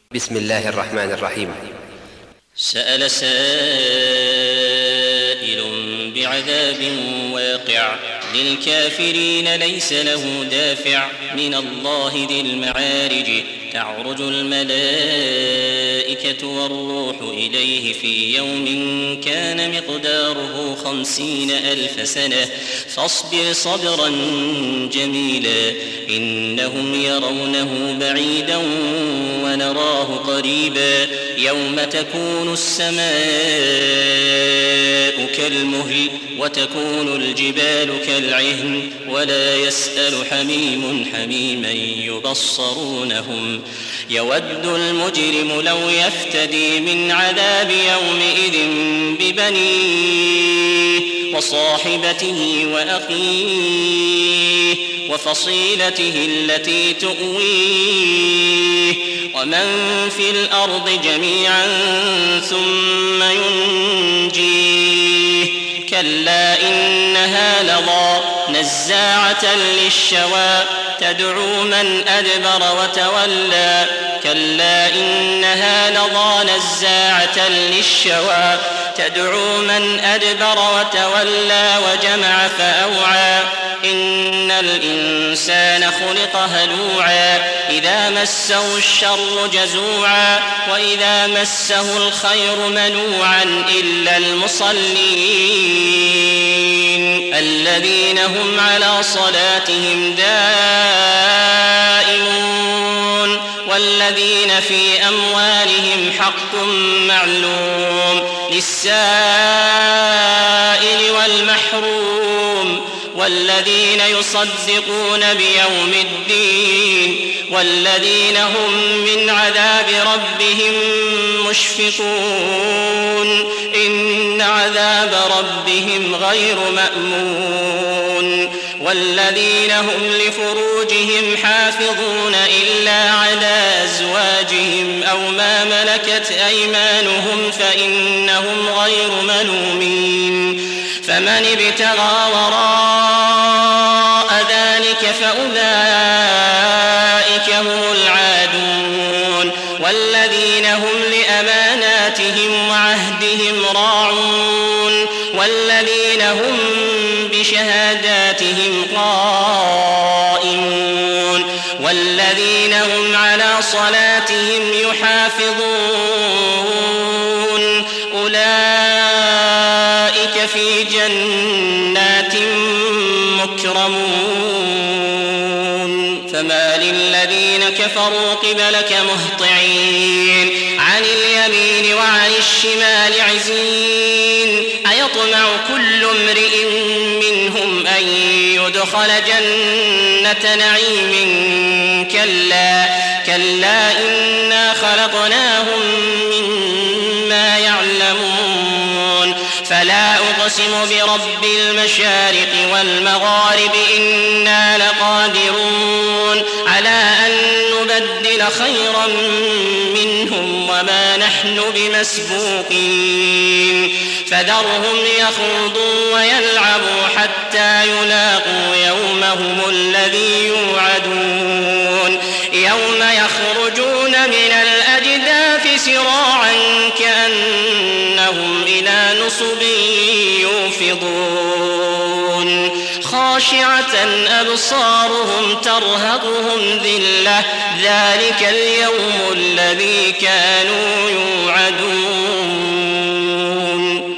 بسم الله الرحمن الرحيم. سأل سائل بعذاب واقع للكافرين ليس له دافع من الله ذي المعارج تعرج الملائكة والروح إليه في يوم كان مقداره 50,000 سنة فاصبر صبرا جميلا إنهم يرونه بعيدا ونراه قريبا يوم تكون السماء كالمهل وتكون الجبال كالعهن ولا يسأل حميم حميما يبصرونهم يود المجرم لو يفتدي من عذاب يومئذ ببنيه وصاحبته وأخيه وفصيلته التي تؤويه ومن في الأرض جميعا ثم ينجيه كلا إنها لظى نزاعة للشوى تدعو من أدبر وتولى كلا إنها لظى نزاعة للشوى تدعو من أدبر وتولى وجمع فأوعى إن الإنسان خلق هلوعا إذا مسه الشر جزوعا وإذا مسه الخير منوعا إلا المصلين الذين هم على صلاتهم دائمون والذين في أموالهم حق معلوم للسائل والمحروم والذين يصدقون بيوم الدين والذين هم من عذاب ربهم مشفقون إن عذاب ربهم غير مأمون والذين هم لفروجهم حافظون إلا على أزواجهم أو ما ملكت أيمانهم فإنهم غير ملومين فمن ابتغى وراء ذلك فأولئك هم العادون والذين هم لأماناتهم وعهدهم راعون والذين هم بشهاداتهم قائمون والذين هم على صلاتهم يحافظون أولئك في جنات مكرمون فما للذين كفروا قبلك مهطعين عن اليمين وعن الشمال عزين أيطمع كل امرئ منهم أن يدخل جنة نعيم كلا إنا خلقناهم مما يعلمون فلا أقسم برب المشارق والمغارب إنا لقادرون على أن نبدل خيرا منهم وما نحن بمسبوقين فذرهم يخوضوا ويلعبوا حتى يلاقوا يومهم الذي يوعدون يوم يخرجون من الأجداث سراعا كأنهم إلى نصب يوفضون خاشعة أبصارهم ترهقهم ذلة ذلك اليوم الذي كانوا يوعدون